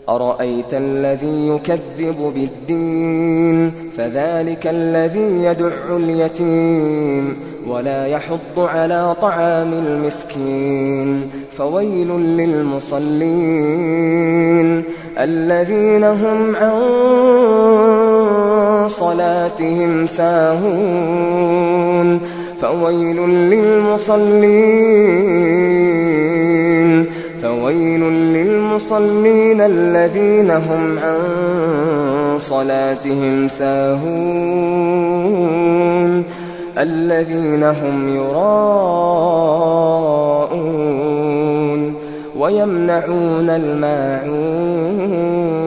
أرأيت الذي يكذب بالدين فذلك الذي يدع اليتيم ولا يحض على طعام المسكين فويل للمصلين الذين هم عن صلاتهم ساهون فويل للمصلين الذين هم عن صلاتهم ساهون الذين هم يراءون ويمنعون الماعون